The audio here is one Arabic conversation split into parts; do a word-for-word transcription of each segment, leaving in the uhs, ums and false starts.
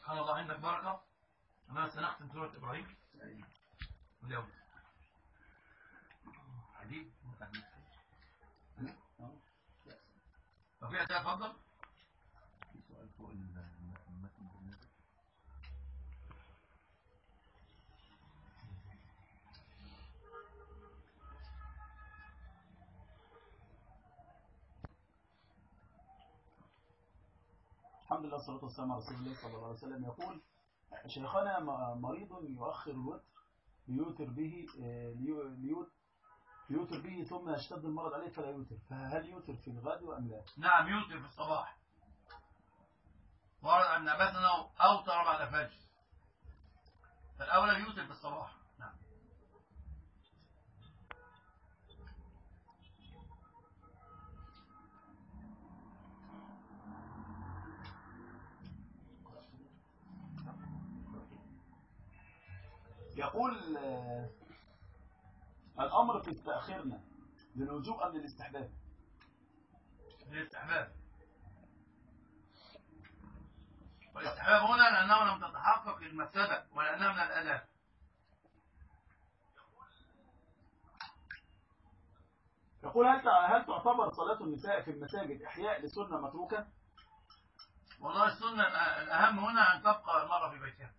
سبحان الله عندك بركة. أنا سنختم سورة إبراهيم اليوم. عجيب. طب في أسئلة اتفضل. في سؤال فوق المتن بالنسبة. الحمد لله والصلاة والسلام على رسول الله صلى الله عليه وسلم. يقول شيخنا مريض يؤخر الوتر ليوتر به ليوتر به ثم يشتد المرض عليه فلا يوتر، فهل يوتر في الغد أم لا؟ نعم يوتر في الصباح. ورد عن عباس أنه أوتر بعد الفجر، فالأولى يوتر في الصباح. نعم. يقول الأمر في تأخيرنا للوجوب أم للاستحباب؟ للاستحباب. والاستحباب هنا لأنه لم تتحقق المفسدة ولأنها من الأداء. يقول هل هل تعتبر صلاة النساء في المساجد إحياء لسنة متروكة؟ والله السنة الأهم هنا أن تبقى المرأة في بيتها.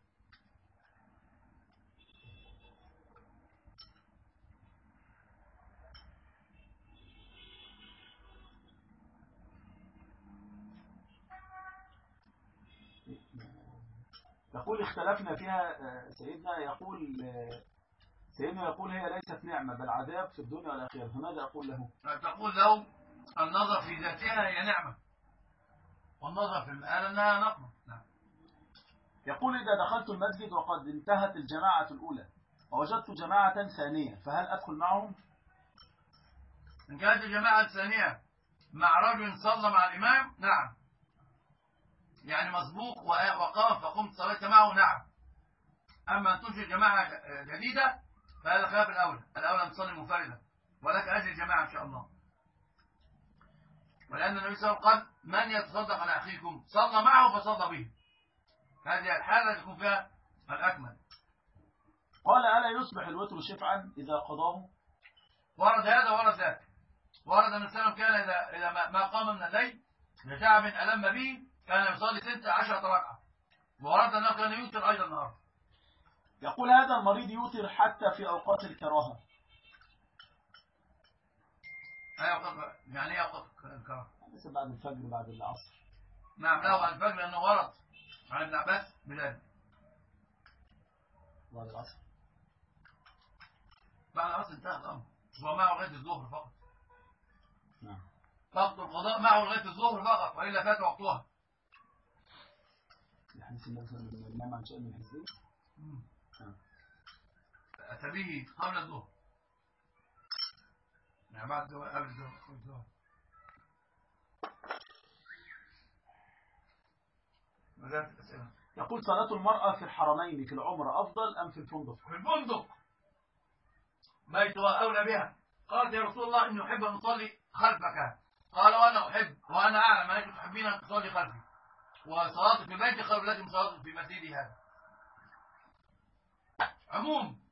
يقول اختلفنا فيها سيدنا، يقول سيدنا يقول هي ليست نعمة بل عذاب في الدنيا والآخرة، فماذا أقول له؟ تقول له النظر في ذاتها هي نعمة والنظر في المآل أنها نقمة. نعم. يقول إذا دخلت المسجد وقد انتهت الجماعة الأولى ووجدت جماعة ثانية فهل أدخل معهم؟ إن كانت الجماعة الثانية مع رجل صلى مع الإمام نعم، يعني مسبوق وقام فقمت صليت معه نعم. أما أن تنشئ جماعة جديدة فهذا خلاف الأولى. الأولى أن تصلي منفردا ولك أجر الجماعة إن شاء الله. ولأن النبي صلى الله عليه وسلم قال من يتصدق على أخيكم صلى معه فصلى به. هذه الحالة تكون فيها الأكمل. قال ألا يصبح الوتر شفعا إذا قضاه؟ ورد هذا ورد ذاك. ورد أن السلام كان إذا إذا ما قام من الليل لتعب ألم به كان يصلي ست عشرة ركعة. وورد أنه كان يوتر أيضا النهار. يقول هذا المريض يوتر حتى في أوقات الكراهة. يعني ايه أوقات الكراهة؟ مثل بعد الفجر بعد العصر. نعم لا بعد الفجر لأنه ورد عن ابن عباس بذلك. بعد العصر بعد العصر انتهى الأمر. هو معه لغاية الظهر فقط. نعم. وقت القضاء معه لغاية الظهر فقط وإلا فات وقتها. الحديث النبي صلى الله عليه وسلم نام عن شيء من الحزبين. أتى به قبل الظهر. يعني بعد الظهر قبل الظهر. ماذا الأسئلة؟ يقول صلاة المرأة في الحرمين في العمرة أفضل أم في الفندق؟ في الفندق. بيتها أولى بها. قالت يا رسول الله إني أحب أن أصلي خلفك. قال وأنا أحب وأنا أعلم أنك تحبين أن تصلي خلفي. وصلاتي في بيتي خير لك من صلاتي في مسجدي هذا. عموم.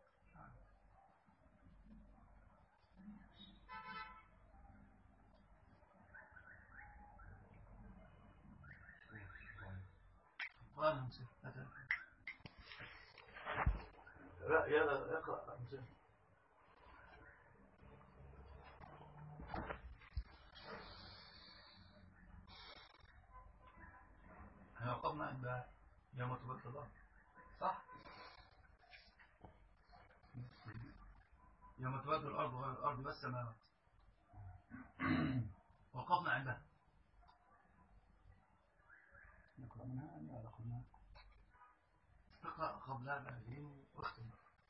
لا يلا اقرأ. احنا وقفنا عند يوم تبدل الأرض صح؟ يوم تبدل الأرض غير الأرض بس السماوات. وقفنا عندها. نقرأ منها أم لا نقرأ منها؟ اقرأ قبلها بعدين واختم.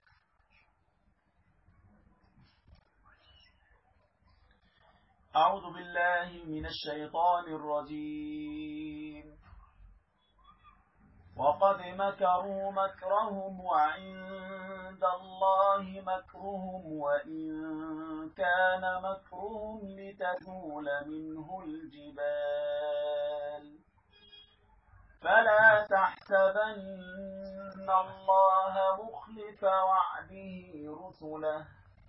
أعوذ بالله من الشيطان الرجيم. وقد مكروا مكرهم وعند الله مكرهم وإن كان مكرهم لتزول منه الجبال فلا تحزن تحسبن الله مخلف وعده رسله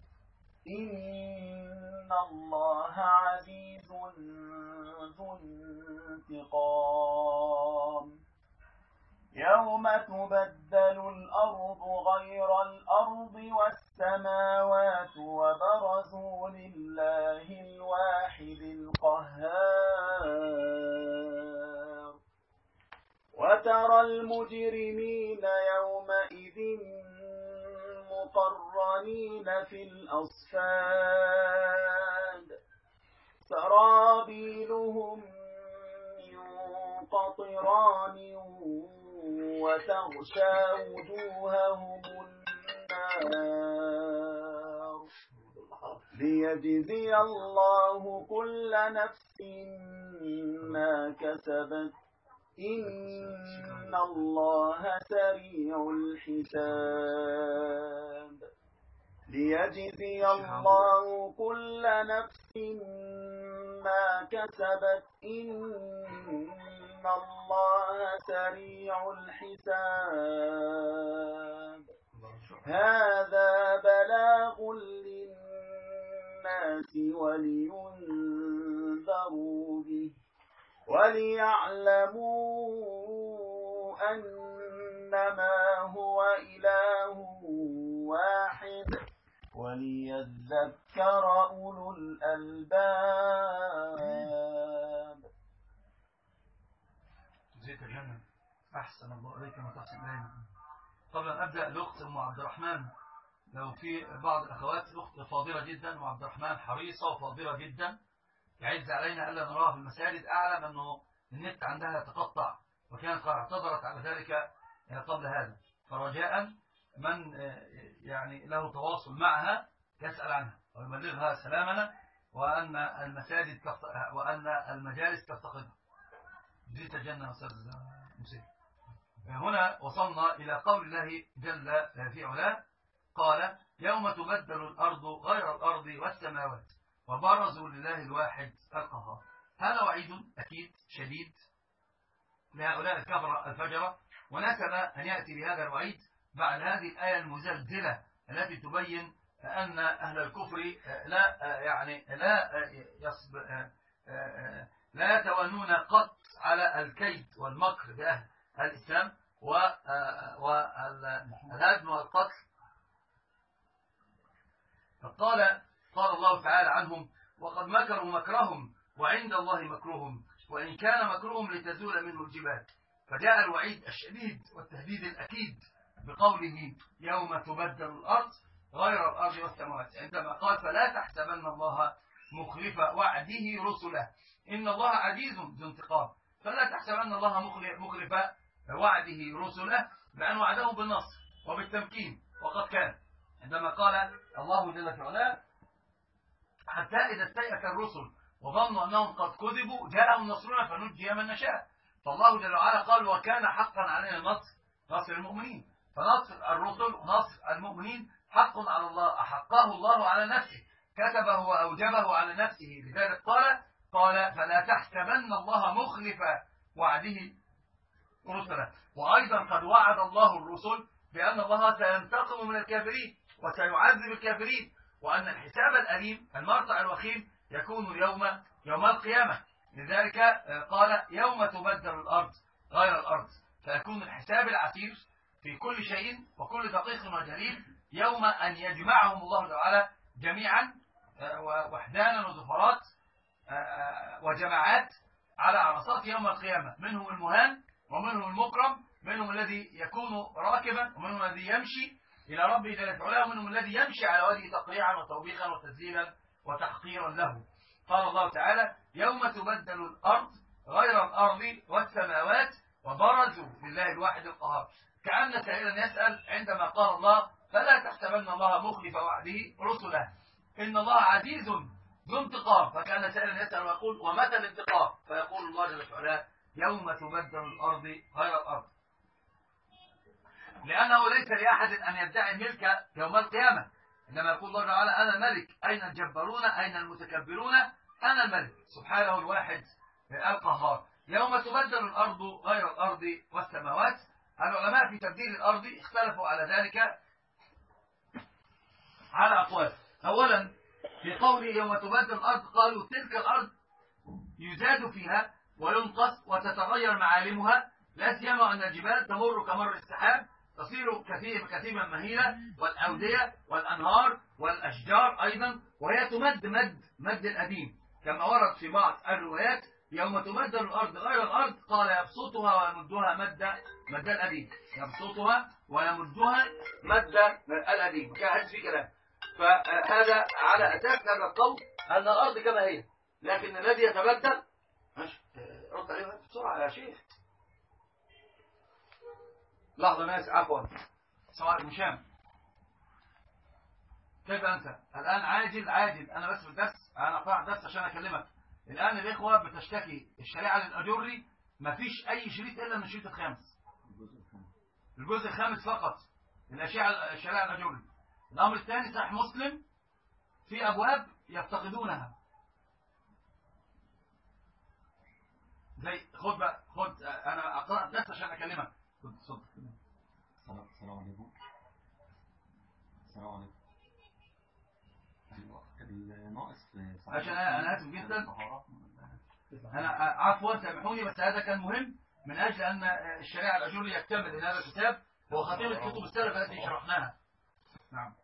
إن الله عزيز ذو انتقام يوم تبدل الأرض غير الأرض والسماوات وبرزوا لله الواحد القهار وترى المجرمين يومئذ مقرنين في الأصفاد سرابيلهم من قطران وتغشى وجوههم النار ليجزي الله كل نفس ما كسبت إن الله سريع الحساب ليجزي الله كل نفس ما كسبت إن الله سريع الحساب هذا بلاغ للناس ولينذروا به وليعلموا أنما هو إله واحد وليذكر أولو الألباب. جزيت الجنة أحسن الله إليك ما تحسن إلينا. قبل أن أبدأ الأخت أم عبد الرحمن، لو في بعض الأخوات الأخت فاضلة جدا وعبد الرحمن حريصة وفاضلة جدا يعز علينا ألا نراها في المساجد. أعلم أنه النت عندها يتقطع وكانت قد اعتذرت على ذلك قبل هذا، فرجاء من يعني له تواصل معها يسأل عنها ويبلغها سلامنا وأن المساجد وأن المجالس تفتقد. جزيت الجنة أستاذ مسيح. هنا وصلنا إلى قول الله جل في علاه قال يوم تبدل الأرض غير الأرض والسماوات وبرزوا لله الواحد القهار. هذا وعيد أكيد شديد لهؤلاء الكفرة الفجرة، وناسب أن يأتي بهذا الوعيد بعد هذه الآية المزلزلة التي تبين أن أهل الكفر لا يعني لا يصب لا يتوانون قط على الكيد والمكر بأهل الإسلام والهدم والقتل. فقال قال الله تعالى عنهم وقد مكروا مكرهم وعند الله مكرهم وإن كان مكرهم لتزول منه الجبال. فجاء الوعيد الشديد والتهديد الأكيد بقوله يوم تبدل الأرض غير الأرض والسماوات، عندما قال فلا تحسبن الله مخلف وعده رسله إن الله عزيز ذو انتقام. فلا تحسبن الله مخلف وعده رسله بأن وعده بالنصر وبالتمكين، وقد كان عندما قال الله جل وعلا حتى إذا استيأس الرسل وظنوا أنهم قد كذبوا جاءهم نصرنا فنجي من نشاء. فالله جل وعلا قال وكان حقا علينا النصر نصر المؤمنين. فنصر الرسل نصر المؤمنين حق على الله، أحقه الله على نفسه، كتبه وأوجبه على نفسه. لذلك قال قال فلا تحسبن الله مخلف وعده رسله. وأيضا قد وعد الله الرسل بأن الله سينتقم من الكافرين وسيعذب الكافرين، وأن الحساب الأليم المرتع الوخيم يكون يوم يوم القيامة. لذلك قال يوم تبدل الأرض غير الأرض، فيكون الحساب العسير في كل شيء وكل دقيق وجليل يوم أن يجمعهم الله تعالى جميعا وحدانا وزفرات وجماعات على عرصات يوم القيامة، منهم المهان ومنهم المكرم، منهم الذي يكون راكبا ومنهم الذي يمشي إلى ربه جل وعلا ومنهم الذي يمشي على وجهه تقريعا وتوبيخا وتذليلا وتحقيرا له. قال الله تعالى يوم تبدل الأرض غير الأرض والسماوات وبرزوا لله الواحد القهار. كأن سائلا يسأل عندما قال الله فلا تحسبن الله مخلف وعده رسله إن الله عزيز ذو انتقام. فكان سائلا يسأل ويقول ومتى الانتقام؟ فيقول الله جل وعلا يوم تبدل الأرض غير الأرض، لأنه ليس لأحد أن يدعي الملك يوم القيامة. إنما يقول الله تعالى أنا الملك، أين الجبارون أين المتكبرون؟ أنا الملك سبحانه الواحد القهار. يوم تبدل الأرض غير الأرض والسماوات. العلماء في تبديل الأرض اختلفوا على ذلك على أقوال. أولا في قوله يوم تبدل الأرض قالوا تلك الأرض يزاد فيها وينقص وتتغير معالمها، لا سيما أن الجبال تمر كمر السحاب تصير كثيبا مهيلة، والأودية والأنهار والأشجار أيضا، وهي تمد مد مد الأديم كما ورد في بعض الروايات يوم تبدل الأرض غير الأرض قال يبسطها ويمدها مد مد الأديم، يبسطها ويمدها مد الأديم. كان في كلام، فهذا على أساس هذا القول أن الأرض كما هي، لكن الذي يتبدل رد عليه بسرعة يا شيخ. لحظة ناس عفوا سواء مشام كيف أنت الآن؟ عاجل عاجل أنا بس في الدرس، أنا قاعد الدرس عشان أكلمك. الآن الإخوة بتشتكي الشريعة للأجري ما فيش أي شريط إلا من الشريط الخامس، الجزء الخامس فقط الأشياء الشريعة الأجري. الأمر الثاني صحيح مسلم في أبواب يفتقدونها، زي خد بقى خد أنا أقرأ الدرس عشان أكلمك. خد صدق. السلام عليكم. السلام عليكم. الناقص عشان أنا آسف جدا، أنا عفوا سامحوني، بس هذا كان مهم من أجل أن الشريعة الأجري يكتمل إن هذا الكتاب هو خاتمة كتب السلف التي شرحناها. نعم.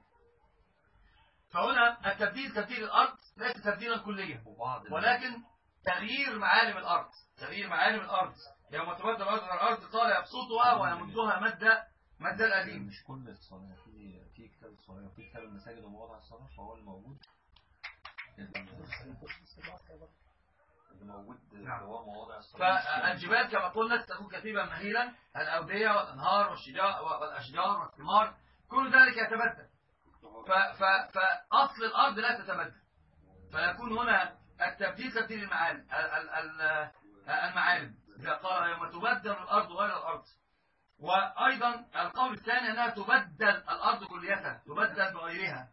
فهنا التبديل تبديل الأرض ليس تبديلا كليا، ولكن تغيير معالم الأرض، تغيير معالم الأرض. يوم تبدل الأرض على الأرض قال يبسطها ويمدها مد مد الأديم. مش كل الصلاة، في في كتاب الصلاة وفي كتاب المساجد ومواضع الصلاة، فهو الموجود الموجود هو مواضع الصلاة. فالجبال كما قلنا ستكون كثيبا مهيلا، الأودية والأنهار والأشجار والثمار كل ذلك يتبدل. فأصل الأرض لا تتبدل، فيكون هنا التبديل تبديل المعالم المعالم إذا قال يوم تبدل الأرض غير الأرض. وأيضا القول الثاني أنها تبدل الأرض كليتها، تبدل بغيرها،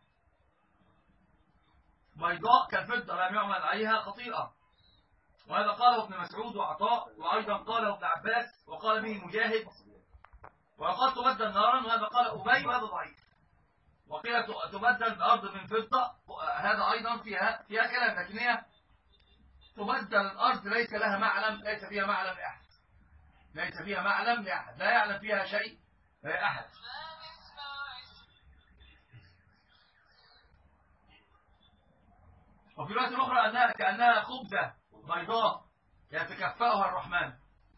بيضاء كالفضة لم يعمل عليها خطيئة. وهذا قاله ابن مسعود وعطاء، وأيضا قاله ابن عباس، وقال به مجاهد. وقال تبدل نارا، وهذا قال أبي، وهذا ضعيف. وقيل تبدل الأرض من فضة، هذا أيضا فيها فيها كلام، لكن هي تبدل الأرض ليس لها معلم، ليس فيها معلم لأحد، ليس فيها معلم لأحد، لا يعلم فيها شيء أحد. وفي الوقت الأخرى أنها كأنها خبزة بيضاء يتكفأها الرحمن،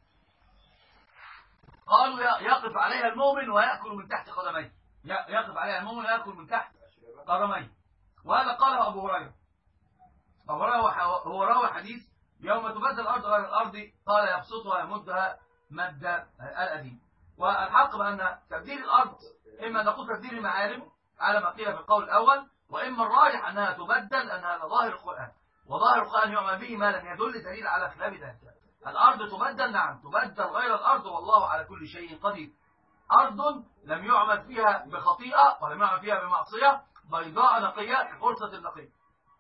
قالوا يقف عليها المؤمن ويأكل من تحت قدميه، يقف عليها المؤمن ويأكل من تحت قدميه. وهذا قاله أبو هريرة. أبو هريرة هو راوي حديث يوم تبدل الأرض غير الأرض قال يبسطها ويمدها مد الأديم. والحق بأن تبديل الأرض إما نقول تبديل المعالم على ما قيل في القول الأول، وإما الراجح أنها تبدل أن هذا ظاهر القرآن، وظاهر القرآن يعمل به ما لم يدل دليل على خلاف ذلك. الأرض تبدل، نعم تبدل غير الأرض، والله على كل شيء قدير. أرض لم يعمل فيها بخطيئة ولم يعمل فيها بمعصية، بيضاء نقية فرصة النقية،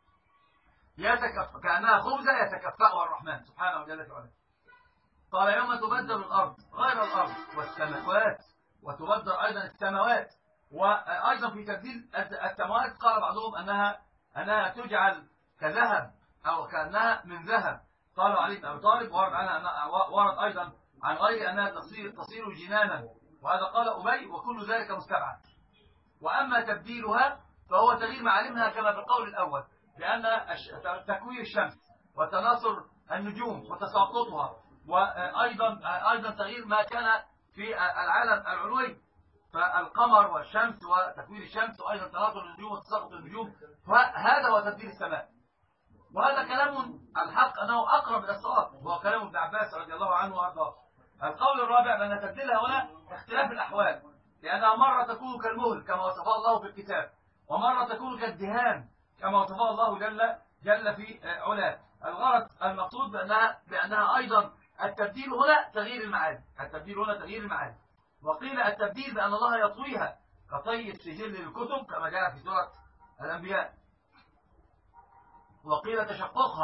يتكف كأنها خبزة يتكفأها الرحمن سبحانه وجل وعلا. قال يوم تبدل الأرض غير الأرض والسماوات، وتبدل أيضا السماوات. وأيضا في تبديل السماوات قال بعضهم أنها أنها تجعل كذهب أو كأنها من ذهب، قالوا علي بن أبي طالب، ورد عنها ورد أيضا عن غير أنها تصير تصير جنانا، وهذا قال أبي، وكل ذلك مستبعد. وأما تبديلها فهو تغيير معالمها كما في القول الأول، لأن تكوير الشمس وتناثر النجوم وتساقطها، وأيضا أيضا تغيير ما كان في العالم العلوي، فالقمر والشمس وتكوير الشمس، وأيضا تناثر النجوم وتساقط النجوم، فهذا هو تبديل السماء. وهذا كلام الحق أنه أقرب إلى الصواب، وهو كلام ابن عباس رضي الله عنه وأرضاه. القول الرابع بأن تبديلها هنا اختلاف الأحوال، لأنها مرة تكون كالمهل كما وصفها الله في الكتاب، ومرة تكون كالدهان كما وصفها الله جل جل في علاه. الغرض المقصود بأنها بأنها أيضا التبديل هنا تغيير المعاني، التبديل هنا تغيير المعاني. وقيل التبديل بأن الله يطويها كطي السجل للكتب كما جاء في سورة الأنبياء. وقيل تشققها،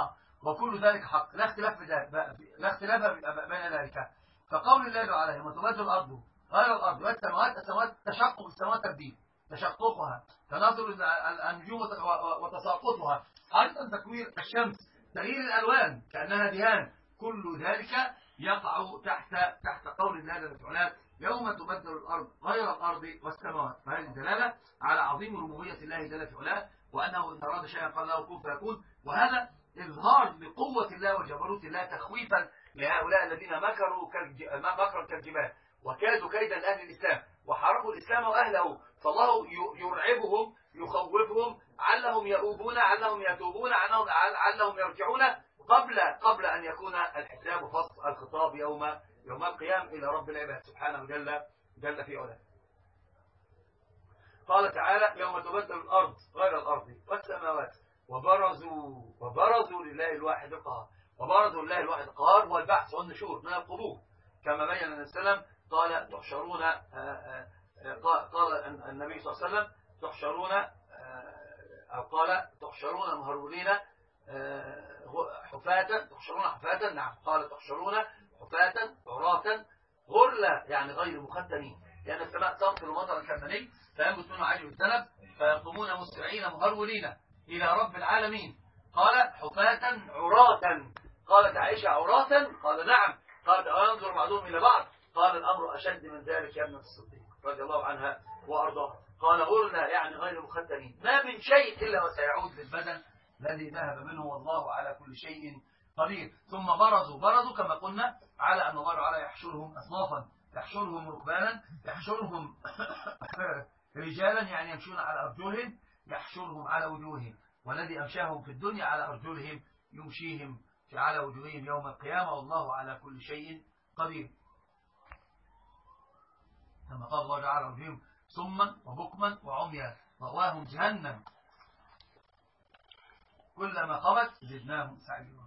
وكل ذلك حق، لا اختلاف في ذلك، لا اختلاف بين ذلك. فقول الله تعالى يوم تبدل الأرض غير الأرض والسماوات، السماوات تشقق، السماوات تبديل تشققها، تناثر النجوم وتساقطها، أيضا تكوير الشمس، تغيير الألوان كأنها دهان، كل ذلك يقع تحت تحت قول الله جل وعلا يوم تبدل الأرض غير الأرض والسماوات. فهذه دلالة على عظيم ربوبية الله جل وعلا، وأنه إن أراد شيئا قال له كن فيكون، وهذا إظهار لقوة الله وجبروت الله، تخويفا لهؤلاء الذين مكروا مكرا كالجبال وكادوا كيدا لأهل الإسلام وحاربوا الإسلام وأهله، فالله يرعبهم يخوفهم علهم يؤوبون علهم يتوبون علهم يرجعون قبل قبل أن يكون الحساب فصل الخطاب يوم يوم القيام إلى رب العباد سبحانه جل جل في علاه. قال تعالى يوم تبدل الأرض غير الأرض والسماوات وبرزوا وبرزوا لله الواحد القهار. وبرزوا لله الواحد القهار هو البعث والنشور من القبور، كما بين النبي صلى الله عليه وسلم قال تحشرون، قال النبي صلى الله عليه وسلم تحشرون، أو قال تحشرون مهرولين حفاة، تحشرون حفاة، نعم قال تحشرون حفاة عراة غرلا، يعني غير مختنين، لأن يعني السماء تمطر مطرا كالمني فينبت منه عجب الذنب فيقومون مسرعين مهرولين إلى رب العالمين. قال حفاة عراة، قالت عائشة عراة؟ قال نعم. قالت أنظر بعضهم إلى بعض؟ قال الأمر أشد من ذلك يا ابنة الصديق رضي الله عنها وأرضاها. قال غرلا يعني غير مختنين، ما من شيء إلا وسيعود للبدن الذي ذهب منه، والله على كل شيء قدير. ثم برزوا برزوا كما قلنا على أن الله تعالى يحشرهم أصنافا، يحشرهم ركبانا، يحشرهم رجالا يعني يمشون على أرجلهم، يحشرهم على وجوههم، والذي أمشاهم في الدنيا على أرجلهم يمشيهم على وجوههم يوم القيامة، والله على كل شيء قدير. كما قال الله تعالى وجوههم صما وبكما وعميا مأواهم جهنم كلما خبت زدناهم سعيرا.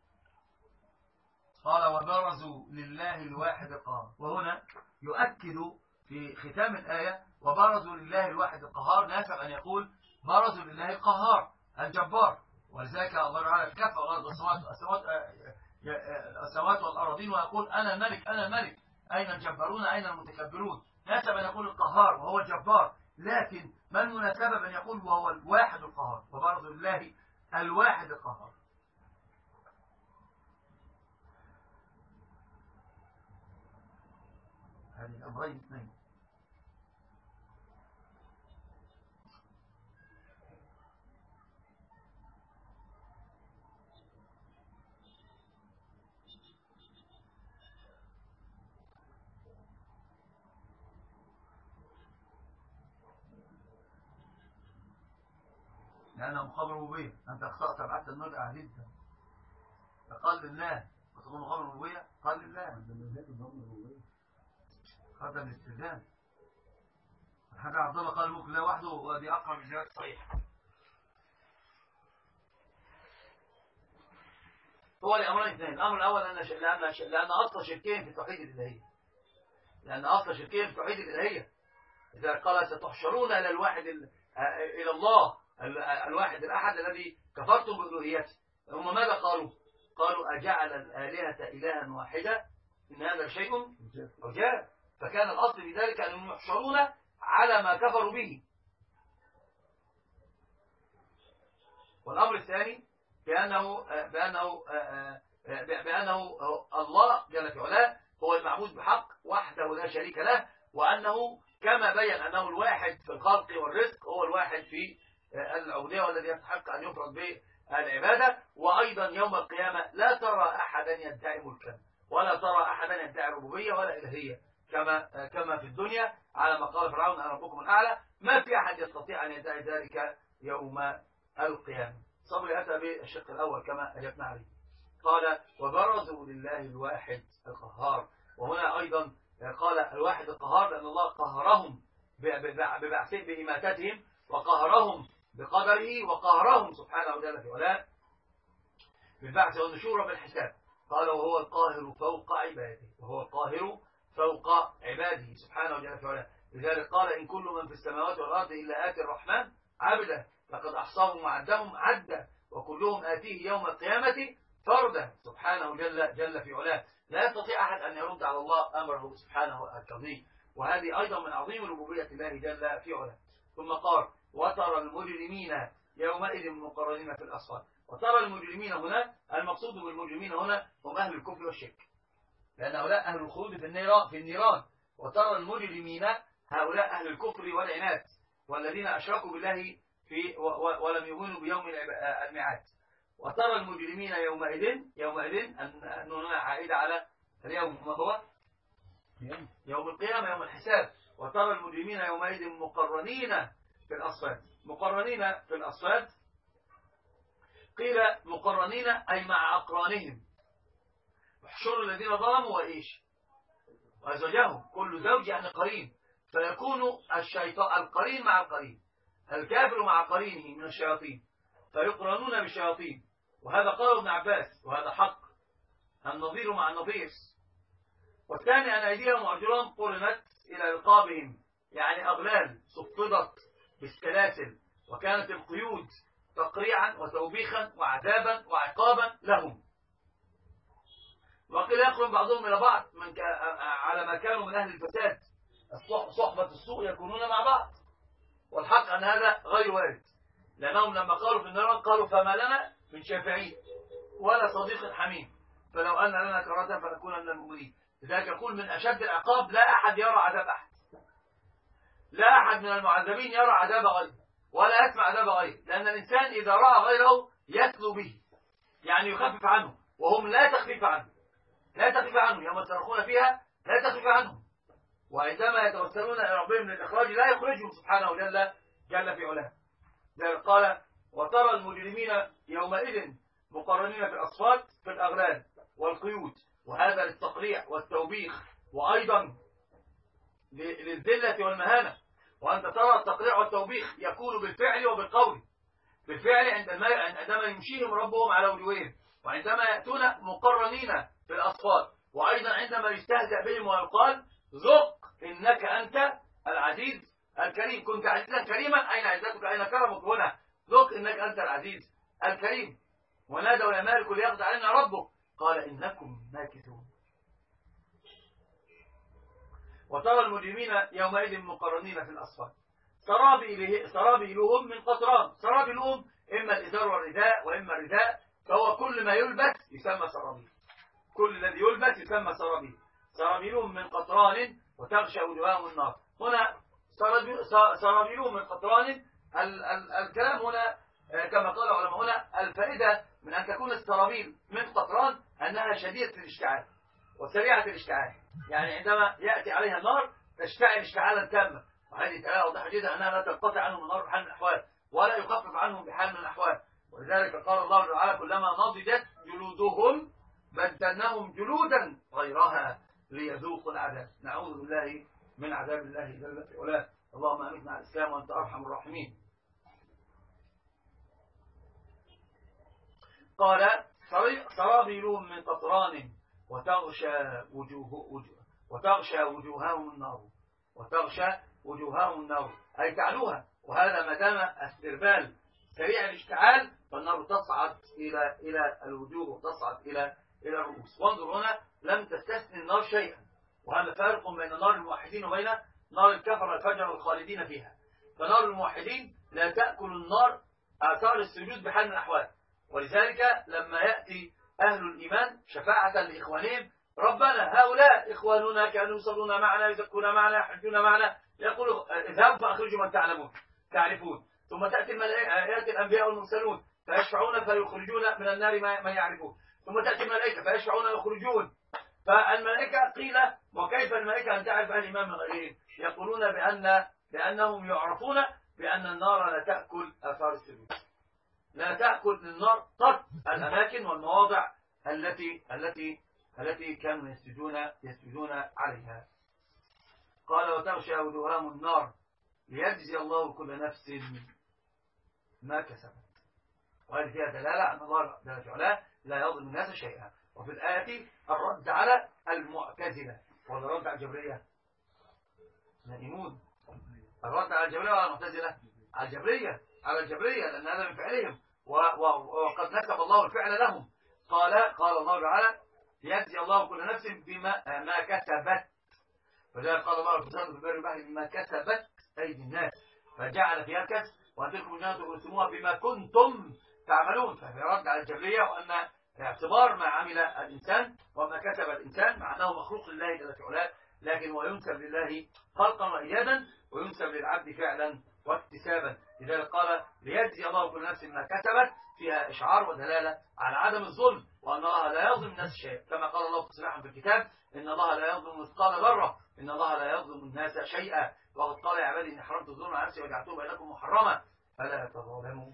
قال وبرزوا لله الواحد القهار، وهنا يؤكد في ختام الآية وبرزوا لله الواحد القهار، نافع أن يقول برزوا لله القهار الجبار، ولذلك الله تعالى كفى الأرض والسماوات والأراضين ويقول أنا الملك أنا الملك، أين الجبارون أين المتكبرون؟ ناسب أن يقول القهار وهو الجبار، لكن ما المناسبة أن يقول وهو الواحد القهار؟ وبرزوا لله الواحد القهار. هذه الأمرين اثنين. لأنهم خبر ربوبية، أنت أخطأت بعد النرجع جدا، فقال لله وتقول خبر ربوبية، قال لله هذا الاستئذان. الحاج عبد الله قال ممكن لا وحده، ودي أقرب الزيادة الصحيحة. هو الأمرين اثنين. الأمر الأول أن ش... لأن ش... لأن أصل شركين في توحيد الإلهية، لأن أصل شركين في توحيد الإلهية. إذا قال ستحشرون إلى الواحد ال... إلى الله الواحد الأحد الذي كفرتم بألوهيته، هم ماذا قالوا؟ قالوا أجعل الآلهة إلها واحدة إن هذا شيء عجاب. فكان الأصل في ذلك أنهم يحشرون على ما كفروا به. والأمر الثاني بأنه بأنه بأنه الله جل في علاه هو المعبود بحق وحده لا شريك له، وأنه كما بين أنه الواحد في الخلق والرزق هو الواحد في العبودية والذي يستحق أن يفرض به العبادة. وأيضا يوم القيامة لا ترى أحدا يدعي ملكا ولا ترى أحدا يدعي ربوبية ولا إلهية كما كما في الدنيا، على ما قال فرعون أنا ربكم الأعلى. ما في أحد يستطيع أن يدعي ذلك يوم القيامة. صبري أتى بالشق الأول كما أجبنا عليه. قال وبرزوا لله الواحد القهار، وهنا أيضا قال الواحد القهار لأن الله قهرهم ببعثهم بإماتتهم، وقهرهم بقدره، وقهرهم سبحانه وتعالى في علاه بالبعث والنشور بالحساب. قال وهو القاهر فوق عباده، وهو القاهر فوق عباده سبحانه وتعالى في علاه. لذلك قال إن كل من في السماوات والأرض إلا آتي الرحمن عبدا لقد أحصاهم وعدهم عدا وكل وكلهم آتيه يوم القيامة فردا سبحانه جل, جل في علاه. لا يستطيع أحد أن يرد على الله أمره سبحانه الكريم، وهذه أيضا من عظيم ربوبية الله جل في علاه. ثم قال وترى المجرمين يومئذ مقرنين في الأصفاد. وترى المجرمين هنا، المقصود بالمجرمين هنا هم أهل الكفر والشرك، لأن هؤلاء أهل الخلود في النيران, في النيران. وترى المجرمين هؤلاء أهل الكفر والعناد والذين أشركوا بالله في ولم يؤمنوا بيوم الميعاد. وترى المجرمين يومئذ، يومئذ أن هنا عائدة على اليوم، ما هو يوم القيامة، يوم الحساب. وترى المجرمين يومئذ مقرنين في الأصفاد. مقرنين في الأصفاد قيل مقرنين أي مع أقرانهم. احشروا الذين ظلموا وإيش وأزواجهم، كل زوج يعني قرين، فيكون الشيطان القرين مع القرين، الكافر مع قرينه من الشياطين، فيقرنون بالشياطين. وهذا قال ابن عباس وهذا حق، النظير مع النظير. والثاني أن أيديهم وأرجلهم قرنت إلى رقابهم، يعني أغلال صفدت بالسلاسل، وكانت القيود تقريعا وتوبيخا وعذابا وعقابا لهم. وقيل يقرن بعضهم إلى بعض من ك... على ما كانوا من أهل الفساد، صحبة السوء يكونون مع بعض. والحق أن هذا غير وارد، لأنهم لما قالوا في النار قالوا فما لنا من شافعين ولا صديق حميم، فلو أن لنا كرة فنكون من المؤمنين. لذلك يقول من أشد العقاب لا أحد يرى عذاب أحد، لا أحد من المعذبين يرى عذاب غيره ولا يسمع عذاب غيره، لأن الإنسان إذا رأى غيره يتلو به، يعني يخفف عنه، وهم لا تخفيف عنه، لا تخفيف عنه. يوم يصرخون فيها لا تخفيف عنهم، وعندما يتوسلون إلى ربهم من الإخراج لا يخرجهم سبحانه جل, جل في علاه. ذلك قال وترى المجرمين يومئذ مقرنين في الأصفاد في الأغلال والقيود، وهذا للتقريع والتوبيخ وأيضا للذلة والمهانة. وأنت ترى التقريع والتوبيخ يكون بالفعل وبالقول. بالفعل عندما يمشيهم ربهم على وجوههم، وعندما يأتون مقرنين في الأصفاد، وأيضا عندما يستهزأ بهم ويقال ذق إنك أنت العزيز الكريم. كنت عزيزا كريما، أين عزتك أين كرمك؟ هنا ذق إنك أنت العزيز الكريم. ونادوا يا مالك ليقضي علينا ربك قال إنكم ماكثون. وترى المجرمين يومئذ مقرنين في الأصفاد سرابيلهم من قطران. سرابيلهم إما الإزار والرداء وإما الرداء، فهو كل ما يلبس يسمى سرابيل، كل الذي يلبس يسمى سرابيل. سرابيلهم من قطران وتغشى وجوههم النار. هنا سرابيلهم من قطران، ال ال الكلام هنا كما قال العلماء هنا الفائدة من أن تكون السرابيل من قطران أنها شديدة الاشتعال وسريعة الاشتعال، يعني عندما يأتي عليها النار تشتعل اشتعالا تاما. وهذه دلالة واضحة جدا أنها لا تنقطع عنهم النار بحال من الأحوال ولا يخفف عنهم بحال من الأحوال. ولذلك قال الله تعالى كلما نضجت جلودهم بدلناهم جلودا غيرها ليذوقوا العذاب. نعوذ بالله من عذاب الله جل في علاه. اللهم امتنا على الإسلام وأنت أرحم الراحمين. قال سرابيلهم من قطران وتغشى وجوه وجوه وتغشى وجوههم النار وتغشى وجوههم النار أي تعلوها. وهذا ما دام السربال سريع الاشتعال فالنار تصعد إلى إلى الوجوه وتصعد إلى إلى الرؤوس. وانظر هنا لم تستثني النار شيئا، وهذا فارق بين نار الموحدين وبين نار الكفر الفجر الخالدين فيها. فنار الموحدين لا تأكل النار آثار السجود بحال من الأحوال. ولذلك لما يأتي أهل الإيمان شفاعة لإخوانهم ربنا هؤلاء إخواننا كانوا يصلون معنا يزكون معنا يحجون معنا، يقولوا اذهبوا فأخرجوا من تعلمون تعرفون. ثم تأتي يأتي الأنبياء والمرسلون فيشفعون فيخرجون من النار ما يعرفون. ثم تأتي الملائكة فيشفعون ويخرجون. فالملائكة قيل وكيف الملائكة أن تعرف أهل الإيمان من غيرهم؟ يقولون بأن بأنهم يعرفون بأن النار لا تأكل آثار السجود، لا تأكل النار قط الأماكن والمواضع التي التي التي كانوا يسجدون يسجدون عليها. قال وتغشى وجوههم النار ليجزي الله كل نفس ما كسبت. وهذه فيها دلالة أن الله جل في علاه لا يظلم الناس شيئا. وفي الآية الرد على المعتزلة ولا الرد على الجبرية؟ نائمون. الرد على الجبرية ولا المعتزلة؟ على الجبرية، على الجبرية، لأن هذا من فعلهم وقد نسب الله الفعل لهم. قال قال الله تعالى ليجزي الله كل نفس بما ما كسبت، فذلك قال الله الفساد في البر والبحر بما كسبت أيدي الناس فجعل فيها الكسب وتلكم الجنة تورثموها بما كنتم تعملون. ففي رد على الجبرية وأن اعتبار ما عمل الإنسان وما كسب الإنسان مع أنه مخلوق لله جل في علاه، لكن وينسب لله خلقا وإيجادا وينسب للعبد فعلا واكتسابا. لذلك قال ليجزي الله كل نفس ما كسبت، فيها إشعار ودلالة على عدم الظلم وأن الله لا يظلم الناس شيئا، كما قال الله تصريحا في الكتاب إن الله لا يظلم مثقال ذرة، إن الله لا يظلم الناس شيئا، وقد قال يا عبادي إني حرمت الظلم على نفسي وجعلته بينكم محرما فلا تظالموا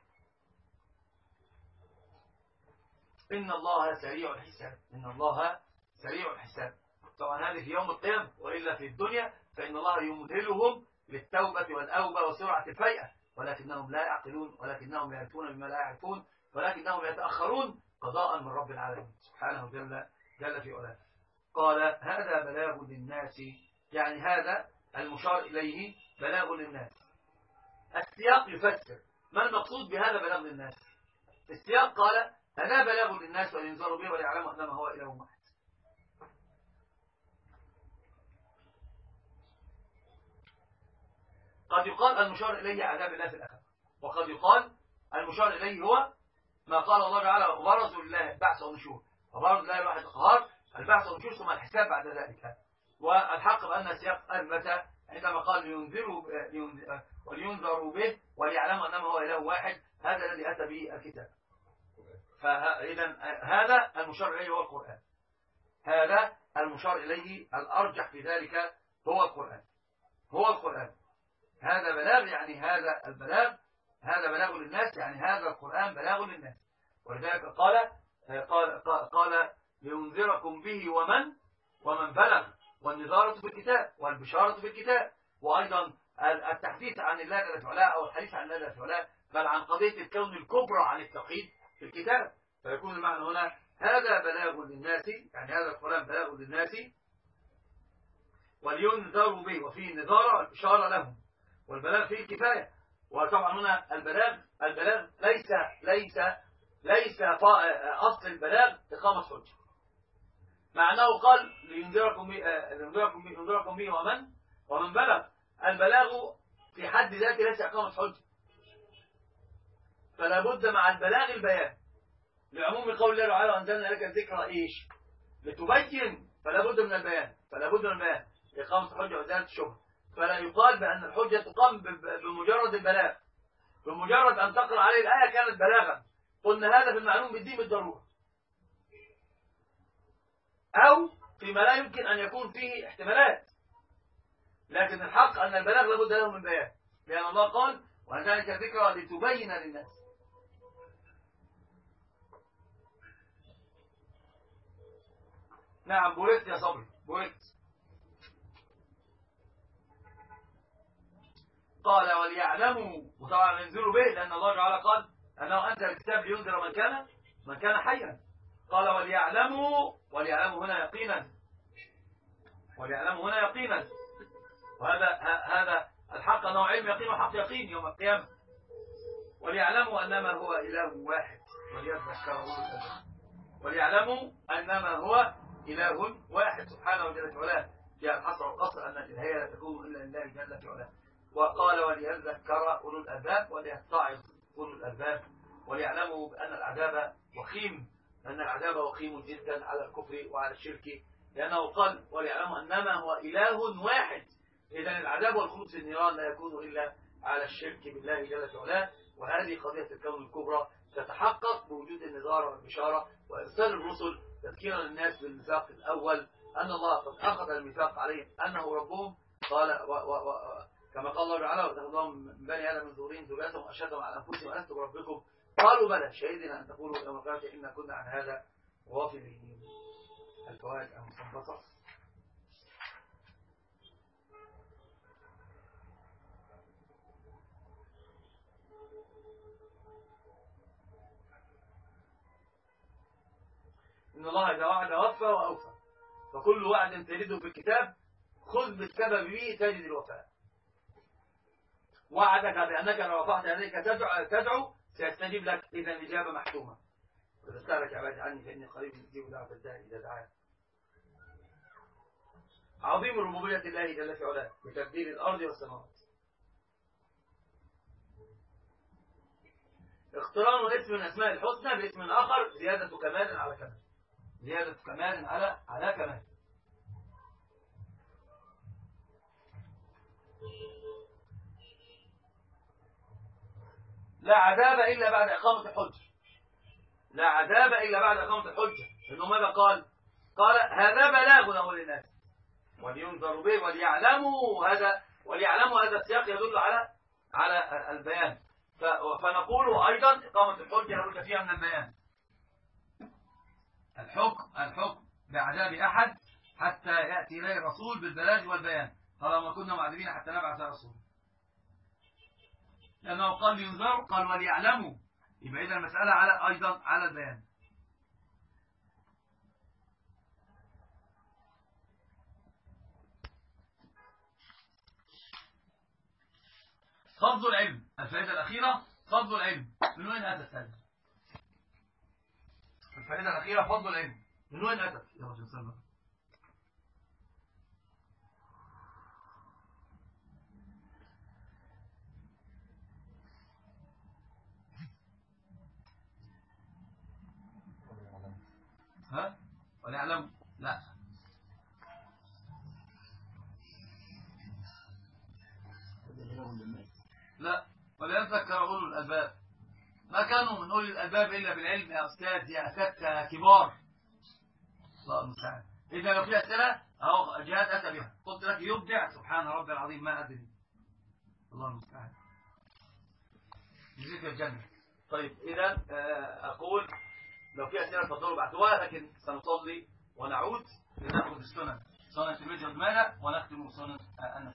إن الله سريع الحساب. إن الله سريع الحساب. طبعا هذه في يوم القيامة، وإلا في الدنيا فإن الله يمهلهم للتوبة والأوبة وسرعة الفيئة، ولكنهم لا يعقلون، ولكنهم يعرفون بما لا يعرفون، ولكنهم يتأخرون قضاء من رب العالمين سبحانه جل جل في علاه. قال هذا بلاغ للناس، يعني هذا المشار إليه بلاغ للناس. السياق يفسر ما المقصود بهذا بلاغ للناس. السياق قال هذا بلاغ للناس ولينذروا به وليعلموا أنما هو إله واحد. قد يقال المشار إليه عذاب الله في الآخرة، وقد يقال المشار إليه هو ما قال الله تعالى وبرزوا لله البعث والنشور، وبرزوا لله الواحد القهار البعث والنشور ثم الحساب بعد ذلك. والحق بأن السياق أثبت عندما قال لينذروا ولينذروا به وليعلموا أنما هو إله واحد، هذا الذي أتى به الكتاب. فإذا هذا المشار إليه هو القرآن، هذا المشار إليه الأرجح في ذلك هو القرآن، هو القرآن. هذا بلاغ، يعني هذا البلاغ هذا بلاغ للناس، يعني هذا القرآن بلاغ للناس. ولذلك قال قال قال لينذركم به ومن ومن بلغ، والنذارة في الكتاب والبشارة في الكتاب، وأيضا التحديث عن الله جل في علاه أو الحديث عن الله جل في علاه، بل عن قضية الكون الكبرى عن التوحيد في الكتاب. فيكون المعنى هنا هذا بلاغ للناس، يعني هذا القرآن بلاغ للناس ولينذروا به، وفيه النذارة والبشارة لهم، والبلاغ فيه الكفاية. وطبعا هنا البلاغ البلاغ ليس ليس ليس أصل البلاغ إقامة حجة، مع أنه قال لينذركم لينذركم به ومن ومن بلغ. البلاغ في حد ذاته ليس إقامة حجة، فلا بد مع البلاغ البيان، لعموم قول الله تعالى وأنزلنا لك الذكر إيش لتبين، فلا بد من البيان، فلا بد من البيان إقامة الحجة وإزالة الشبهة. فلا يقال بأن الحجة تقام بمجرد البلاغ، بمجرد أن تقرأ عليه الآية كانت بلاغا، قلنا هذا في المعلوم بالدين بالضرورة، أو فيما لا يمكن أن يكون فيه احتمالات. لكن الحق أن البلاغ لابد له من بيان، لأن الله قال وذلك ذكرى لتبين للناس. نعم بوريت يا صبري بوريت. قال وليعلموا، وطبعا ينذروا به لأن الله تعالى قال أنه أنزل الكتاب لينذر من كان من كان حيا. قال وليعلموا، وليعلموا هنا يقينا، وليعلموا هنا يقينا، وهذا هذا الحق أنه علم يقين وحق يقين يوم القيامة. وليعلموا أنما هو إله واحد وليذكروا وليعلموا أنما هو إله واحد سبحانه وجل وعلا. في الحصر والقصر أن الإلهية لا تكون إلا لله جل وعلا. وقال وليذكر أولو الألباب وليتعظ أولو الألباب، وليعلموا بأن العذاب وخيم، أن العذاب وخيم جدا على الكفر وعلى الشرك، لأنه قال وليعلموا أنما هو إله واحد. إذن العذاب والخلود في النيران لا يكون إلا على الشرك بالله جل وعلا. وهذه قضية الكون الكبرى تتحقق بوجود النذارة والبشارة وإرسال الرسل تذكيرا للناس بالميثاق الأول أن الله قد أخذ الميثاق عليهم أنه ربهم. قال و و و كما قال الله تعالى واتخذهم من بني آدم من ذريتهم ذريتهم وأشهدهم على أنفسهم ألست بربكم قالوا بلى شهدنا أن تقولوا يوم القيامة إنا كنا عن هذا غافلين. الفوائد المستنبطة. إن الله إذا وعد وفى وأوفى، فكل وعد تجده في الكتاب خذ بالسبب به تجد الوفاء. وعدك بأنك لو رفعت يديك تدعو, تدعو سيستجيب لك. إذا الإجابة محتومة. وإذا سألك عبادي عني فإني قريب أجيب دعوة الداعي إذا دعاني. عظيم ربوبية الله جل في علاه بتدبير الأرض والسماوات. اقتران اسم من أسماء الحسنى باسم آخر زيادة كمال على كمال. زيادة كمال على على كمال. لا عذاب إلا بعد إقامة الحجة. لا عذاب إلا بعد إقامة الحجة. لأنه ماذا قال؟ قال هذا بلاغ له للناس ولينذروا به وليعلموا هذا وليعلموا هذا السياق يدل على على البيان. فنقول أيضا إقامة الحجة لابد فيها من البيان. الحكم الحكم بعذاب أحد حتى يأتي إليه الرسول بالبلاغ والبيان. قال ما كنا معذبين حتى نبعث رسولا. لأنه قال ينذروا قال وليعلموا. يبقى إذا المسألة على أيضا على البيان. فضل العلم. الفائدة الأخيرة فضل العلم. من وين أتت هذا؟ الفائدة الأخيرة فضل العلم. من وين أتت؟ يا رجل سلم. ها؟ وليعلم. لا لا وليذكر أولو الألباب. ما كانوا من أولي الألباب إلا بالعلم يا أستاذ يا أساتذة كبار. الله المستعان. إذا لو في أسئلة أهو جهاد أتى بها. قلت لك يبدع سبحان ربي العظيم ما أدري. الله المستعان. جزيك الجنة. طيب إذا أقول لو في أسئلة تفضلوا بعتوها لكن سنصلي ونعود لنأخذ السنن سنة المجر مانا ونختم سنة النساء.